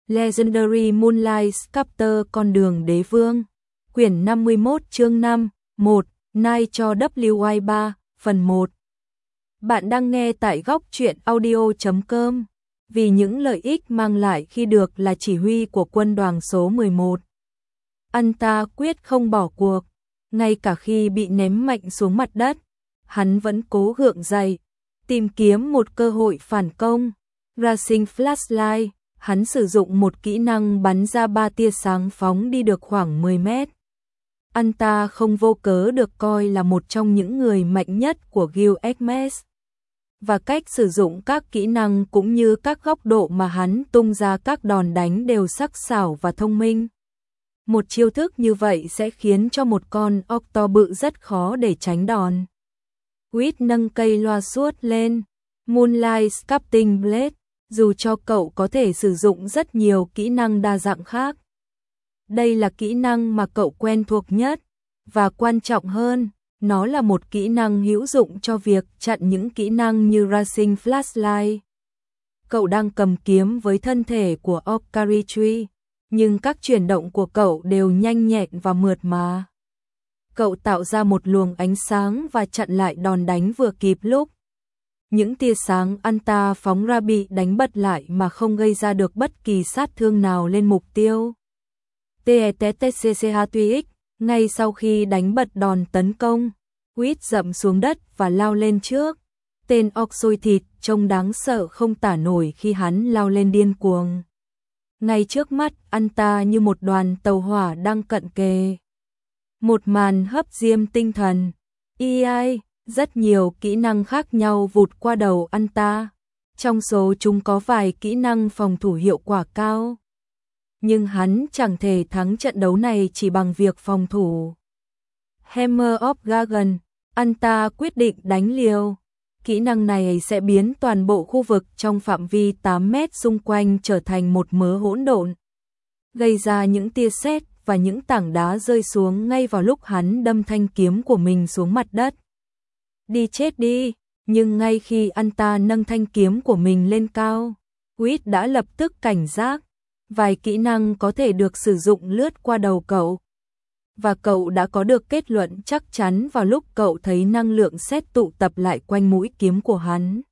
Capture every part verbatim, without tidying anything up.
Legendary Moonlight Sculptor con đường đế vương. Quyển năm mươi mốt chương năm, một, Night cho W I ba, phần một. Bạn đang nghe tại góc truyện audio chấm com. Vì những lợi ích mang lại khi được là chỉ huy của quân đoàn số mười một. Anh ta quyết không bỏ cuộc, ngay cả khi bị ném mạnh xuống mặt đất, hắn vẫn cố gượng dậy, tìm kiếm một cơ hội phản công. Racing Flashlight, hắn sử dụng một kỹ năng bắn ra ba tia sáng phóng đi được khoảng mười mét. Anh ta không vô cớ được coi là một trong những người mạnh nhất của Guild Hermes. Và cách sử dụng các kỹ năng cũng như các góc độ mà hắn tung ra các đòn đánh đều sắc sảo và thông minh. Một chiêu thức như vậy sẽ khiến cho một con octo bự rất khó để tránh đòn. Quýt nâng cây loa suốt lên. Moonlight Sculpting Blade, dù cho cậu có thể sử dụng rất nhiều kỹ năng đa dạng khác. Đây là kỹ năng mà cậu quen thuộc nhất, và quan trọng hơn, nó là một kỹ năng hữu dụng cho việc chặn những kỹ năng như Racing Flashlight. Cậu đang cầm kiếm với thân thể của Okaritri, nhưng các chuyển động của cậu đều nhanh nhẹn và mượt mà. Cậu tạo ra một luồng ánh sáng và chặn lại đòn đánh vừa kịp lúc. Những tia sáng anh ta phóng ra bị đánh bật lại mà không gây ra được bất kỳ sát thương nào lên mục tiêu. tê tê tê xê xê hát tuyết, ngay sau khi đánh bật đòn tấn công, Quýt dậm xuống đất và lao lên trước. Tên óc xôi thịt trông đáng sợ không tả nổi khi hắn lao lên điên cuồng. Ngay trước mắt anh ta như một đoàn tàu hỏa đang cận kề. Một màn hấp diêm tinh thần. e i, rất nhiều kỹ năng khác nhau vụt qua đầu anh ta. Trong số chúng có vài kỹ năng phòng thủ hiệu quả cao. Nhưng hắn chẳng thể thắng trận đấu này chỉ bằng việc phòng thủ. Hammer of Gagan, anh ta quyết định đánh liều. Kỹ năng này sẽ biến toàn bộ khu vực trong phạm vi tám mét xung quanh trở thành một mớ hỗn độn, gây ra những tia sét và những tảng đá rơi xuống ngay vào lúc hắn đâm thanh kiếm của mình xuống mặt đất. Đi chết đi, nhưng ngay khi anh ta nâng thanh kiếm của mình lên cao, Quýt đã lập tức cảnh giác. Vài kỹ năng có thể được sử dụng lướt qua đầu cậu. Và cậu đã có được kết luận chắc chắn vào lúc cậu thấy năng lượng sét tụ tập lại quanh mũi kiếm của hắn.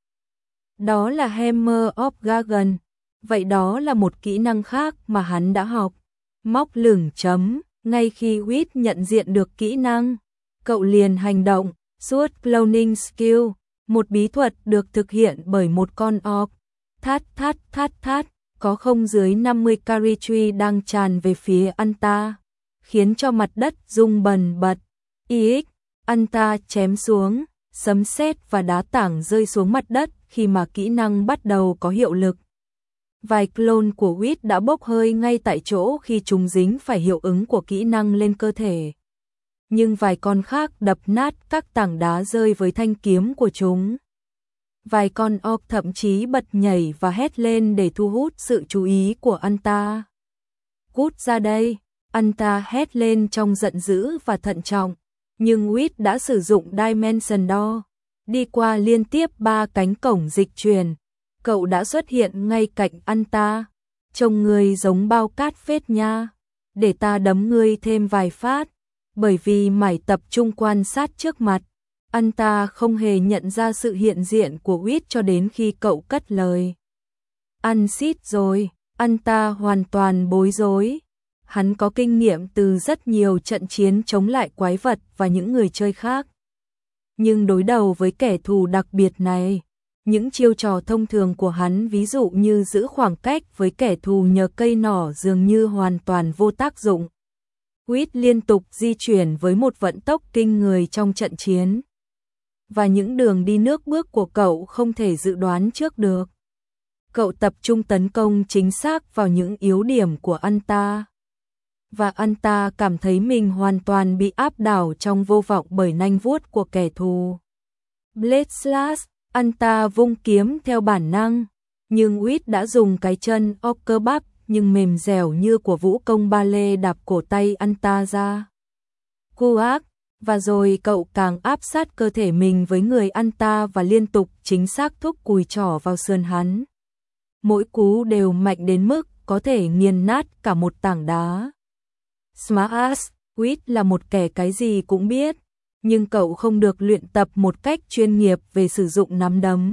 Đó là Hammer of Gagan. Vậy đó là một kỹ năng khác mà hắn đã học. Móc lửng chấm. Ngay khi Quýt nhận diện được kỹ năng, cậu liền hành động. Suốt Cloning Skill, một bí thuật được thực hiện bởi một con orc. Thát thát thát thát, có không dưới năm mươi Karitri đang tràn về phía anh ta, khiến cho mặt đất rung bần bật. ix, anh ta chém xuống, sấm sét và đá tảng rơi xuống mặt đất khi mà kỹ năng bắt đầu có hiệu lực. Vài clone của Quýt đã bốc hơi ngay tại chỗ khi chúng dính phải hiệu ứng của kỹ năng lên cơ thể. Nhưng vài con khác đập nát các tảng đá rơi với thanh kiếm của chúng. Vài con orc thậm chí bật nhảy và hét lên để thu hút sự chú ý của anh ta. Cút ra đây, anh ta hét lên trong giận dữ và thận trọng. Nhưng Quýt đã sử dụng Dimension Door. Đi qua liên tiếp ba cánh cổng dịch chuyển, cậu đã xuất hiện ngay cạnh anh ta. Trông người giống bao cát phết nha. Để ta đấm ngươi thêm vài phát. Bởi vì mải tập trung quan sát trước mặt, anh ta không hề nhận ra sự hiện diện của Quýt cho đến khi cậu cất lời. Ăn xít rồi, anh ta hoàn toàn bối rối. Hắn có kinh nghiệm từ rất nhiều trận chiến chống lại quái vật và những người chơi khác. Nhưng đối đầu với kẻ thù đặc biệt này, những chiêu trò thông thường của hắn, ví dụ như giữ khoảng cách với kẻ thù nhờ cây nỏ, dường như hoàn toàn vô tác dụng. Quýt liên tục di chuyển với một vận tốc kinh người trong trận chiến. Và những đường đi nước bước của cậu không thể dự đoán trước được. Cậu tập trung tấn công chính xác vào những yếu điểm của anh ta. Và anh ta cảm thấy mình hoàn toàn bị áp đảo trong vô vọng bởi nanh vuốt của kẻ thù. Blade Slash, anh ta vung kiếm theo bản năng. Nhưng Quýt đã dùng cái chân óc cơ bắp nhưng mềm dẻo như của vũ công ba lê đạp cổ tay anh ta ra. Cuác, và rồi cậu càng áp sát cơ thể mình với người anh ta và liên tục chính xác thúc cùi trỏ vào sườn hắn. Mỗi cú đều mạnh đến mức có thể nghiền nát cả một tảng đá. Smash, Whit là một kẻ cái gì cũng biết, nhưng cậu không được luyện tập một cách chuyên nghiệp về sử dụng nắm đấm.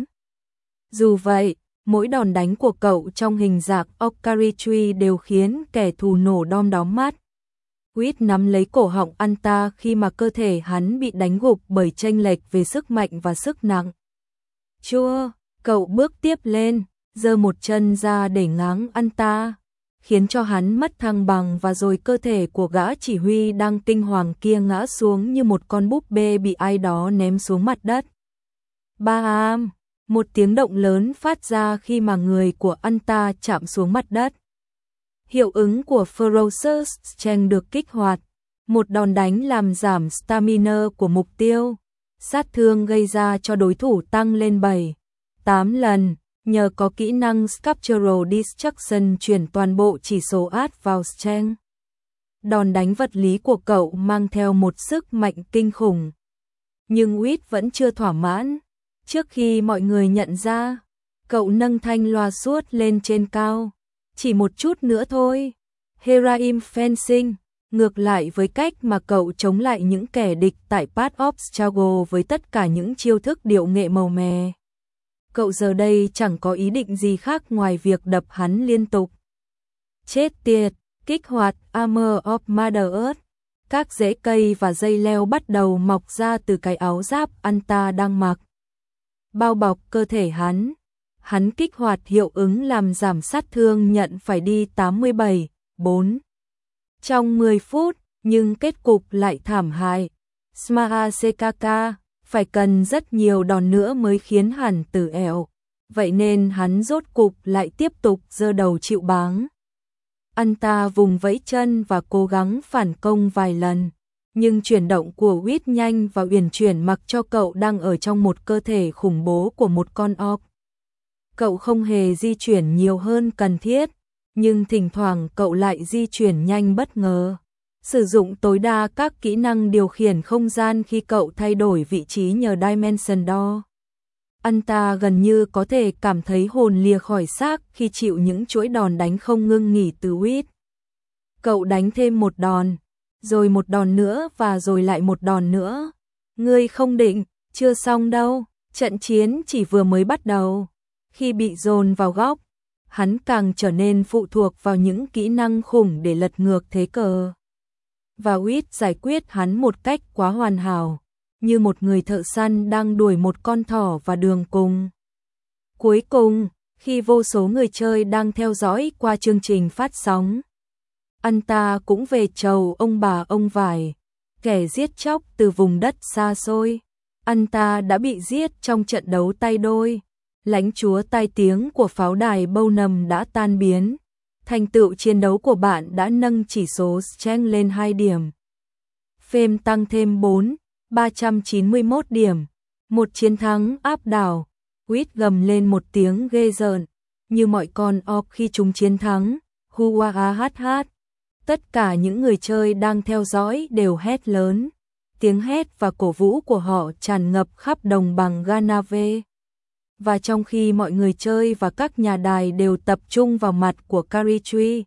Dù vậy, mỗi đòn đánh của cậu trong hình dạng Okarichi đều khiến kẻ thù nổ đom đóm mắt. Whit nắm lấy cổ họng anh ta khi mà cơ thể hắn bị đánh gục bởi chênh lệch về sức mạnh và sức nặng. Chua, cậu bước tiếp lên, giơ một chân ra để ngáng anh ta, khiến cho hắn mất thăng bằng và rồi cơ thể của gã chỉ huy đang kinh hoàng kia ngã xuống như một con búp bê bị ai đó ném xuống mặt đất. Bam! Một tiếng động lớn phát ra khi mà người của anh ta chạm xuống mặt đất. Hiệu ứng của Ferocious Strength được kích hoạt, một đòn đánh làm giảm stamina của mục tiêu, sát thương gây ra cho đối thủ tăng lên bảy, tám lần, nhờ có kỹ năng Sculptural Destruction chuyển toàn bộ chỉ số át vào Strength. Đòn đánh vật lý của cậu mang theo một sức mạnh kinh khủng. Nhưng Whit vẫn chưa thỏa mãn. Trước khi mọi người nhận ra, cậu nâng thanh loa suốt lên trên cao. Chỉ một chút nữa thôi. Heraim Fencing, ngược lại với cách mà cậu chống lại những kẻ địch tại Path of Struggle với tất cả những chiêu thức điệu nghệ màu mè. Cậu giờ đây chẳng có ý định gì khác ngoài việc đập hắn liên tục. Chết tiệt, kích hoạt Armor of Mother Earth. Các rễ cây và dây leo bắt đầu mọc ra từ cái áo giáp anh ta đang mặc, bao bọc cơ thể hắn. Hắn kích hoạt hiệu ứng làm giảm sát thương nhận phải đi tám mươi bảy, bốn trong mười phút, nhưng kết cục lại thảm hại. Smashkk phải cần rất nhiều đòn nữa mới khiến hắn tử ẻo. Vậy nên hắn rốt cục lại tiếp tục giơ đầu chịu báng. Anh ta vùng vẫy chân và cố gắng phản công vài lần, nhưng chuyển động của Whit nhanh và uyển chuyển mặc cho cậu đang ở trong một cơ thể khủng bố của một con orc. Cậu không hề di chuyển nhiều hơn cần thiết, nhưng thỉnh thoảng cậu lại di chuyển nhanh bất ngờ. Sử dụng tối đa các kỹ năng điều khiển không gian khi cậu thay đổi vị trí nhờ Dimension Door. Anh ta gần như có thể cảm thấy hồn lìa khỏi xác khi chịu những chuỗi đòn đánh không ngưng nghỉ từ Whit. Cậu đánh thêm một đòn, rồi một đòn nữa và rồi lại một đòn nữa. Ngươi không định, chưa xong đâu, trận chiến chỉ vừa mới bắt đầu. Khi bị dồn vào góc, hắn càng trở nên phụ thuộc vào những kỹ năng khủng để lật ngược thế cờ. Và Whit giải quyết hắn một cách quá hoàn hảo, như một người thợ săn đang đuổi một con thỏ vào đường cùng. Cuối cùng, khi vô số người chơi đang theo dõi qua chương trình phát sóng, anh ta cũng về chầu ông bà ông vải, kẻ giết chóc từ vùng đất xa xôi. Anh ta đã bị giết trong trận đấu tay đôi. Lãnh chúa tai tiếng của pháo đài Bonham đã tan biến. Thành tựu chiến đấu của bạn đã nâng chỉ số Strength lên hai điểm. Fame tăng thêm bốn, ba trăm chín mươi mốt điểm. Một chiến thắng áp đảo. Whit gầm lên một tiếng ghê rợn, như mọi con orc khi chúng chiến thắng. Huaahaha. Tất cả những người chơi đang theo dõi đều hét lớn. Tiếng hét và cổ vũ của họ tràn ngập khắp đồng bằng Ganave. Và trong khi mọi người chơi và các nhà đài đều tập trung vào mặt của Caritree,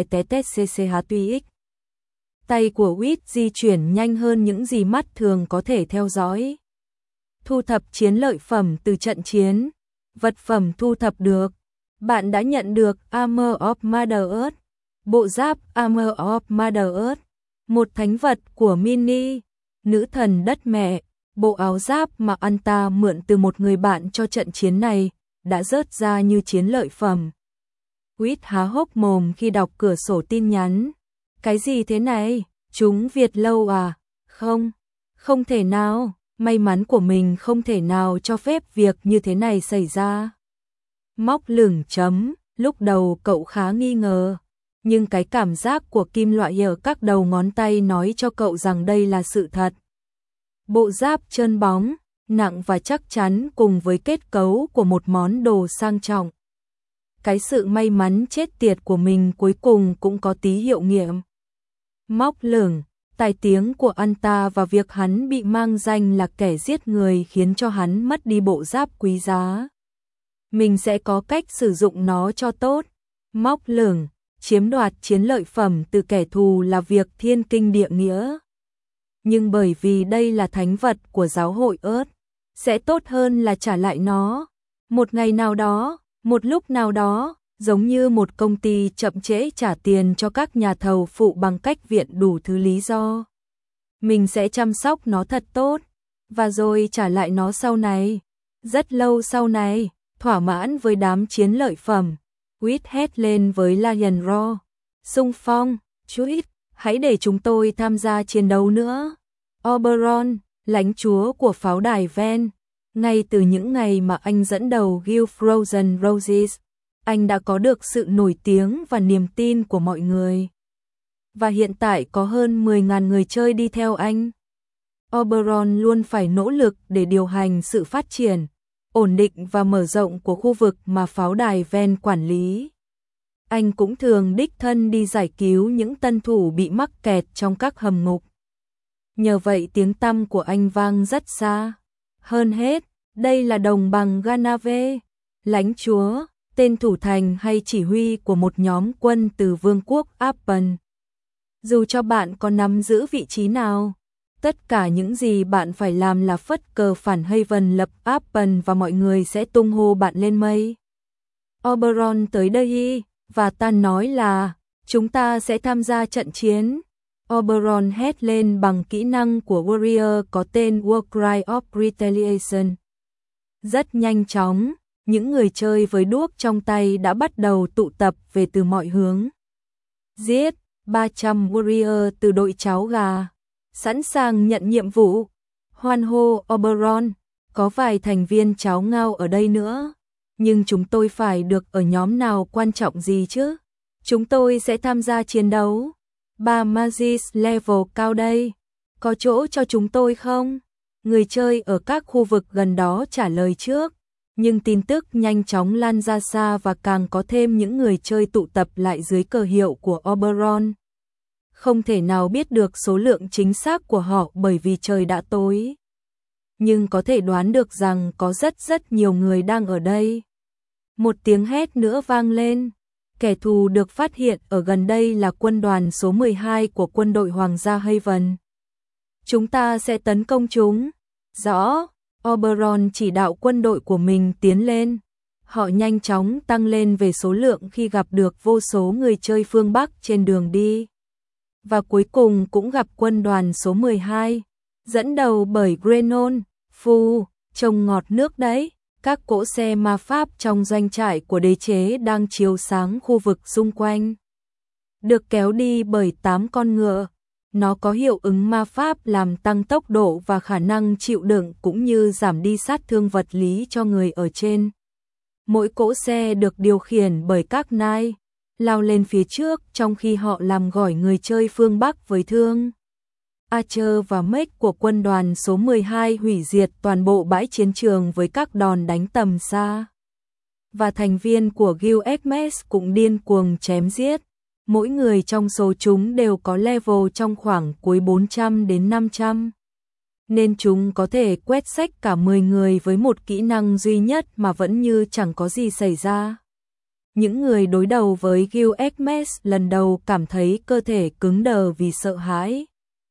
etcch, tay của Whit di chuyển nhanh hơn những gì mắt thường có thể theo dõi. Thu thập chiến lợi phẩm từ trận chiến. Vật phẩm thu thập được. Bạn đã nhận được Armor of Mother Earth, bộ giáp Armor of Mother Earth, một thánh vật của Mini, nữ thần đất mẹ. Bộ áo giáp mà anh ta mượn từ một người bạn cho trận chiến này đã rớt ra như chiến lợi phẩm. Whit há hốc mồm khi đọc cửa sổ tin nhắn. Cái gì thế này? Chúng Việt lâu à? Không, không thể nào. May mắn của mình không thể nào cho phép việc như thế này xảy ra. Móc lửng chấm. Lúc đầu cậu khá nghi ngờ, nhưng cái cảm giác của kim loại ở các đầu ngón tay nói cho cậu rằng đây là sự thật. Bộ giáp trơn bóng, nặng và chắc chắn cùng với kết cấu của một món đồ sang trọng. Cái sự may mắn chết tiệt của mình cuối cùng cũng có tí hiệu nghiệm. Móc lửng, tài tiếng của anh ta và việc hắn bị mang danh là kẻ giết người khiến cho hắn mất đi bộ giáp quý giá. Mình sẽ có cách sử dụng nó cho tốt. Móc lửng, chiếm đoạt chiến lợi phẩm từ kẻ thù là việc thiên kinh địa nghĩa. Nhưng bởi vì đây là thánh vật của giáo hội ớt, sẽ tốt hơn là trả lại nó. Một ngày nào đó, một lúc nào đó, giống như một công ty chậm trễ trả tiền cho các nhà thầu phụ bằng cách viện đủ thứ lý do. Mình sẽ chăm sóc nó thật tốt, và rồi trả lại nó sau này. Rất lâu sau này, thỏa mãn với đám chiến lợi phẩm, Quýt hét lên với Lion Roar. Xung phong, Quýt, hãy để chúng tôi tham gia chiến đấu nữa. Oberon, lãnh chúa của pháo đài Ven, ngay từ những ngày mà anh dẫn đầu Guild Frozen Roses, anh đã có được sự nổi tiếng và niềm tin của mọi người. Và hiện tại có hơn mười nghìn người chơi đi theo anh. Oberon luôn phải nỗ lực để điều hành sự phát triển, ổn định và mở rộng của khu vực mà pháo đài Ven quản lý. Anh cũng thường đích thân đi giải cứu những tân thủ bị mắc kẹt trong các hầm ngục. Nhờ vậy tiếng tăm của anh vang rất xa. Hơn hết, đây là đồng bằng Ganave, lãnh chúa, tên thủ thành hay chỉ huy của một nhóm quân từ vương quốc Appen. Dù cho bạn có nắm giữ vị trí nào, tất cả những gì bạn phải làm là phất cờ phản Haven lập Appen và mọi người sẽ tung hô bạn lên mây. Oberon tới đây, và ta nói là, chúng ta sẽ tham gia trận chiến. Oberon hét lên bằng kỹ năng của Warrior có tên War Cry of Retaliation. Rất nhanh chóng, những người chơi với đuốc trong tay đã bắt đầu tụ tập về từ mọi hướng. Giết, ba trăm Warrior từ đội cháo gà, sẵn sàng nhận nhiệm vụ. Hoan hô Oberon, có vài thành viên cháo ngao ở đây nữa, nhưng chúng tôi phải được ở nhóm nào quan trọng gì chứ? Chúng tôi sẽ tham gia chiến đấu. Ba Magis level cao đây, có chỗ cho chúng tôi không? Người chơi ở các khu vực gần đó trả lời trước, nhưng tin tức nhanh chóng lan ra xa và càng có thêm những người chơi tụ tập lại dưới cờ hiệu của Oberon. Không thể nào biết được số lượng chính xác của họ bởi vì trời đã tối. Nhưng có thể đoán được rằng có rất rất nhiều người đang ở đây. Một tiếng hét nữa vang lên. Kẻ thù được phát hiện ở gần đây là quân đoàn số mười hai của quân đội Hoàng gia Haven. Chúng ta sẽ tấn công chúng. Rõ, Oberon chỉ đạo quân đội của mình tiến lên. Họ nhanh chóng tăng lên về số lượng khi gặp được vô số người chơi phương Bắc trên đường đi. Và cuối cùng cũng gặp quân đoàn số mười hai, dẫn đầu bởi Grenon, Phu, trông ngọt nước đấy. Các cỗ xe ma pháp trong doanh trại của đế chế đang chiếu sáng khu vực xung quanh. Được kéo đi bởi tám con ngựa. Nó có hiệu ứng ma pháp làm tăng tốc độ và khả năng chịu đựng cũng như giảm đi sát thương vật lý cho người ở trên. Mỗi cỗ xe được điều khiển bởi các nai, lao lên phía trước trong khi họ làm gỏi người chơi phương Bắc với thương. Archer và Mech của quân đoàn số mười hai hủy diệt toàn bộ bãi chiến trường với các đòn đánh tầm xa. Và thành viên của Guild Hermes cũng điên cuồng chém giết. Mỗi người trong số chúng đều có level trong khoảng cuối bốn trăm đến năm trăm. Nên chúng có thể quét xách cả mười người với một kỹ năng duy nhất mà vẫn như chẳng có gì xảy ra. Những người đối đầu với Guild Hermes lần đầu cảm thấy cơ thể cứng đờ vì sợ hãi.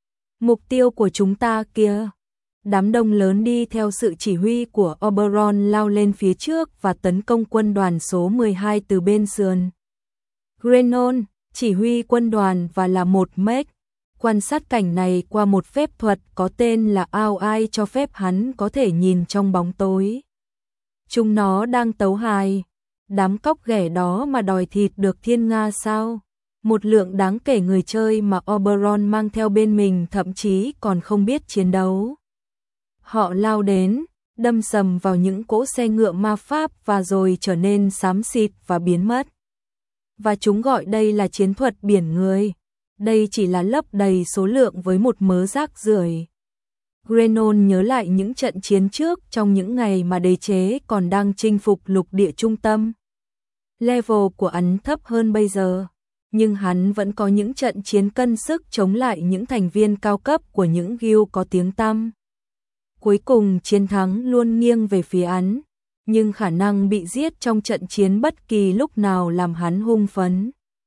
Mục tiêu của chúng ta kìa. Đám đông lớn đi theo sự chỉ huy của Oberon lao lên phía trước và tấn công quân đoàn số mười hai từ bên sườn. Grenon, chỉ huy quân đoàn và là một mech, quan sát cảnh này qua một phép thuật có tên là Ao Ai cho phép hắn có thể nhìn trong bóng tối. Chúng nó đang tấu hài. Đám cóc ghẻ đó mà đòi thịt được thiên nga sao? Một lượng đáng kể người chơi mà Oberon mang theo bên mình thậm chí còn không biết chiến đấu. Họ lao đến, đâm sầm vào những cỗ xe ngựa ma pháp và rồi trở nên xám xịt và biến mất. Và chúng gọi đây là chiến thuật biển người. Đây chỉ là lấp đầy số lượng với một mớ rác rưởi. Grenon nhớ lại những trận chiến trước trong những ngày mà đế chế còn đang chinh phục lục địa trung tâm. Level của hắn thấp hơn bây giờ, nhưng hắn vẫn có những trận chiến cân sức chống lại những thành viên cao cấp của những guild có tiếng tăm. Cuối cùng chiến thắng luôn nghiêng về phía hắn, nhưng khả năng bị giết trong trận chiến bất kỳ lúc nào làm hắn hung phấn.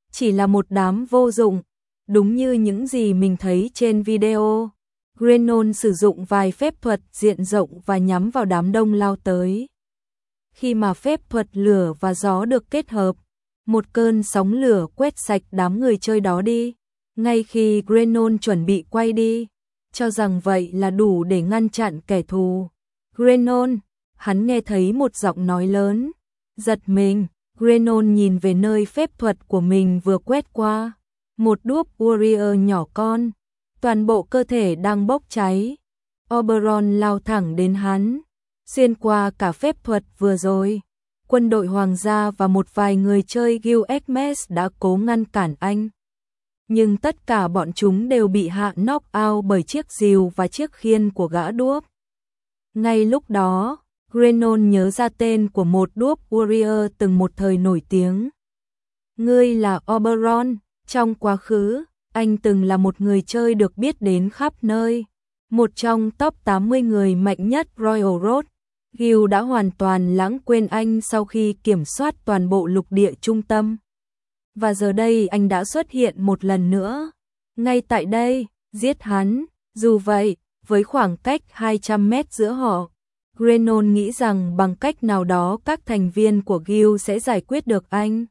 chỉ là một đám vô dụng, đúng như những gì mình thấy trên video. Grenon sử dụng vài phép thuật diện rộng và nhắm vào đám đông lao tới. Khi mà phép thuật lửa và gió được kết hợp, một cơn sóng lửa quét sạch đám người chơi đó đi. Ngay khi Grenon chuẩn bị quay đi, cho rằng vậy là đủ để ngăn chặn kẻ thù. Grenon, hắn nghe thấy một giọng nói lớn. Giật mình, Grenon nhìn về nơi phép thuật của mình vừa quét qua. Một đuốc warrior nhỏ con, toàn bộ cơ thể đang bốc cháy. Oberon lao thẳng đến hắn, xuyên qua cả phép thuật vừa rồi. Quân đội hoàng gia và một vài người chơi Guild Hermes đã cố ngăn cản anh. Nhưng tất cả bọn chúng đều bị hạ knock out bởi chiếc rìu và chiếc khiên của gã đuốc. Ngay lúc đó, Grenon nhớ ra tên của một đuốc warrior từng một thời nổi tiếng. Ngươi là Oberon, trong quá khứ, anh từng là một người chơi được biết đến khắp nơi. Một trong top tám mươi người mạnh nhất Royal Road. Guild đã hoàn toàn lãng quên anh sau khi kiểm soát toàn bộ lục địa trung tâm. Và giờ đây anh đã xuất hiện một lần nữa. Ngay tại đây, giết hắn. Dù vậy, với khoảng cách hai trăm mét giữa họ, Grenon nghĩ rằng bằng cách nào đó các thành viên của Guild sẽ giải quyết được anh.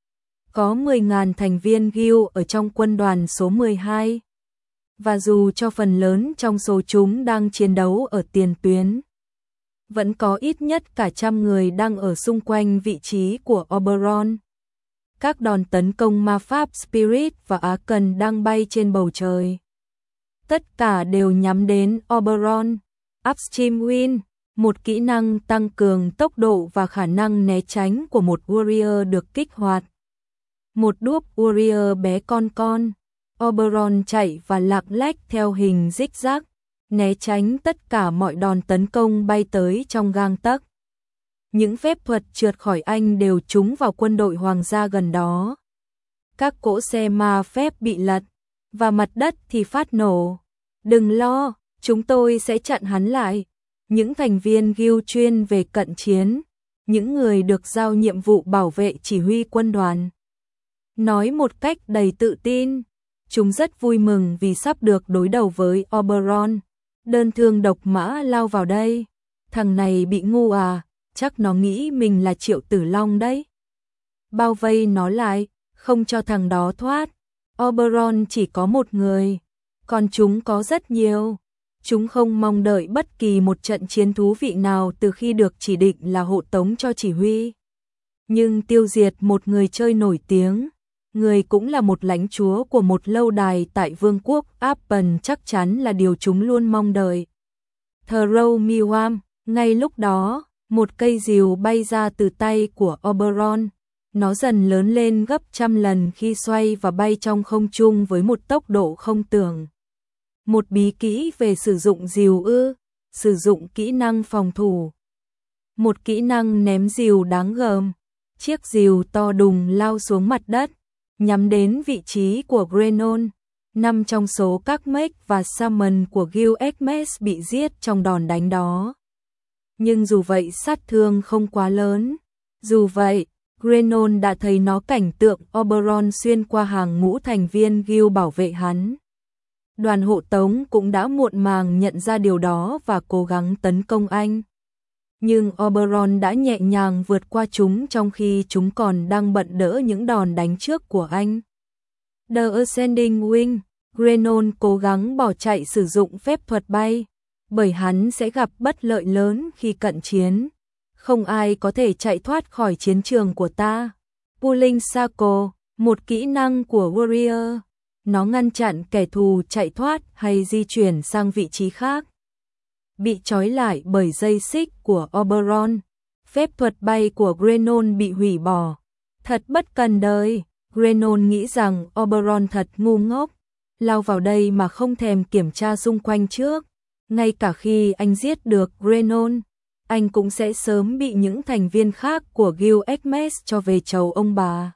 Có mười nghìn thành viên Guild ở trong quân đoàn số mười hai. Và dù cho phần lớn trong số chúng đang chiến đấu ở tiền tuyến, vẫn có ít nhất cả trăm người đang ở xung quanh vị trí của Oberon. Các đòn tấn công ma pháp Spirit và Arcan đang bay trên bầu trời. Tất cả đều nhắm đến Oberon. Upstream Wind, một kỹ năng tăng cường tốc độ và khả năng né tránh của một warrior được kích hoạt. Một đuốc warrior bé con con. Oberon chạy và lạng lách theo hình zigzag, né tránh tất cả mọi đòn tấn công bay tới trong gang tấc. Những phép thuật trượt khỏi anh đều trúng vào quân đội hoàng gia gần đó. Các cỗ xe ma phép bị lật, và mặt đất thì phát nổ. Đừng lo, chúng tôi sẽ chặn hắn lại. Những thành viên Guild chuyên về cận chiến, những người được giao nhiệm vụ bảo vệ chỉ huy quân đoàn, nói một cách đầy tự tin. Chúng rất vui mừng vì sắp được đối đầu với Oberon. Đơn thương độc mã lao vào đây. Thằng này bị ngu à, chắc nó nghĩ mình là Triệu Tử Long đấy. Bao vây nó lại, không cho thằng đó thoát. Oberon chỉ có một người, còn chúng có rất nhiều. Chúng không mong đợi bất kỳ một trận chiến thú vị nào từ khi được chỉ định là hộ tống cho chỉ huy. Nhưng tiêu diệt một người chơi nổi tiếng, người cũng là một lãnh chúa của một lâu đài tại vương quốc Appen chắc chắn là điều chúng luôn mong đợi. Throw Miwam, ngay lúc đó, một cây rìu bay ra từ tay của Oberon. Nó dần lớn lên gấp trăm lần khi xoay và bay trong không trung với một tốc độ không tưởng. Một bí kỹ về sử dụng rìu ư, sử dụng kỹ năng phòng thủ. Một kỹ năng ném rìu đáng gờm. Chiếc rìu to đùng lao xuống mặt đất, nhắm đến vị trí của Grenon. Năm trong số các mech và summon của Guild Hermes bị giết trong đòn đánh đó. Nhưng dù vậy sát thương không quá lớn. Dù vậy, Grenon đã thấy nó cảnh tượng Oberon xuyên qua hàng ngũ thành viên Guild bảo vệ hắn. Đoàn hộ tống cũng đã muộn màng nhận ra điều đó và cố gắng tấn công anh. Nhưng Oberon đã nhẹ nhàng vượt qua chúng trong khi chúng còn đang bận đỡ những đòn đánh trước của anh. The Ascending Wing, Grenon cố gắng bỏ chạy sử dụng phép thuật bay, bởi hắn sẽ gặp bất lợi lớn khi cận chiến. Không ai có thể chạy thoát khỏi chiến trường của ta. Pulling Circle, một kỹ năng của Warrior. Nó ngăn chặn kẻ thù chạy thoát hay di chuyển sang vị trí khác. Bị trói lại bởi dây xích của Oberon. Phép thuật bay của Grenon bị hủy bỏ. Thật bất cần đời. Grenon nghĩ rằng Oberon thật ngu ngốc, lao vào đây mà không thèm kiểm tra xung quanh trước. Ngay cả khi anh giết được Grenon, anh cũng sẽ sớm bị những thành viên khác của Guild Hermes cho về chầu ông bà.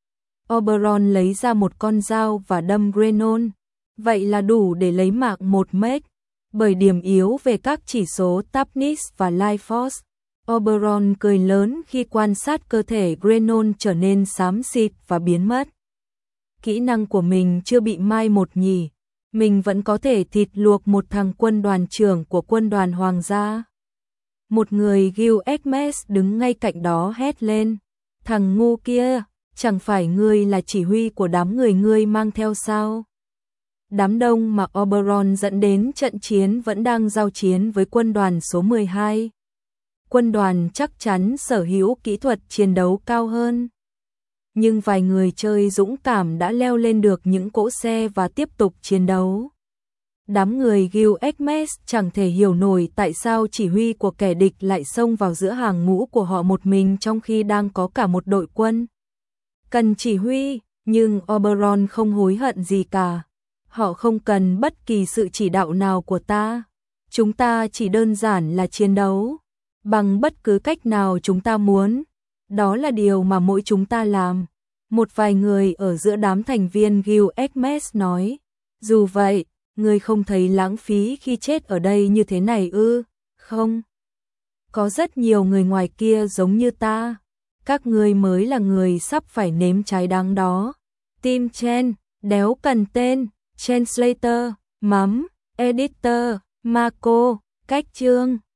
Oberon lấy ra một con dao và đâm Grenon. Vậy là đủ để lấy mạng một mech. Bởi điểm yếu về các chỉ số Toughness và Life Force, Oberon cười lớn khi quan sát cơ thể Grenon trở nên xám xịt và biến mất. kỹ năng của mình chưa bị mai một nhỉ, mình vẫn có thể thịt luộc một thằng quân đoàn trưởng của quân đoàn hoàng gia. Một người Gilgamesh đứng ngay cạnh đó hét lên, thằng ngu kia, chẳng phải ngươi là chỉ huy của đám người ngươi mang theo sao? Đám đông mà Oberon dẫn đến trận chiến vẫn đang giao chiến với quân đoàn số mười hai. Quân đoàn chắc chắn sở hữu kỹ thuật chiến đấu cao hơn. Nhưng vài người chơi dũng cảm đã leo lên được những cỗ xe và tiếp tục chiến đấu. Đám người Gilgamesh chẳng thể hiểu nổi tại sao chỉ huy của kẻ địch lại xông vào giữa hàng ngũ của họ một mình trong khi đang có cả một đội quân cần chỉ huy, nhưng Oberon không hối hận gì cả. Họ không cần bất kỳ sự chỉ đạo nào của ta. Chúng ta chỉ đơn giản là chiến đấu bằng bất cứ cách nào chúng ta muốn. Đó là điều mà mỗi chúng ta làm. Một vài người ở giữa đám thành viên Gilgamesh nói, dù vậy, ngươi không thấy lãng phí khi chết ở đây như thế này ư? Không. Có rất nhiều người ngoài kia giống như ta. Các ngươi mới là người sắp phải nếm trái đắng đó. Tim Chen, đéo cần tên, Translator, mắm, Editor, Marco, cách chương.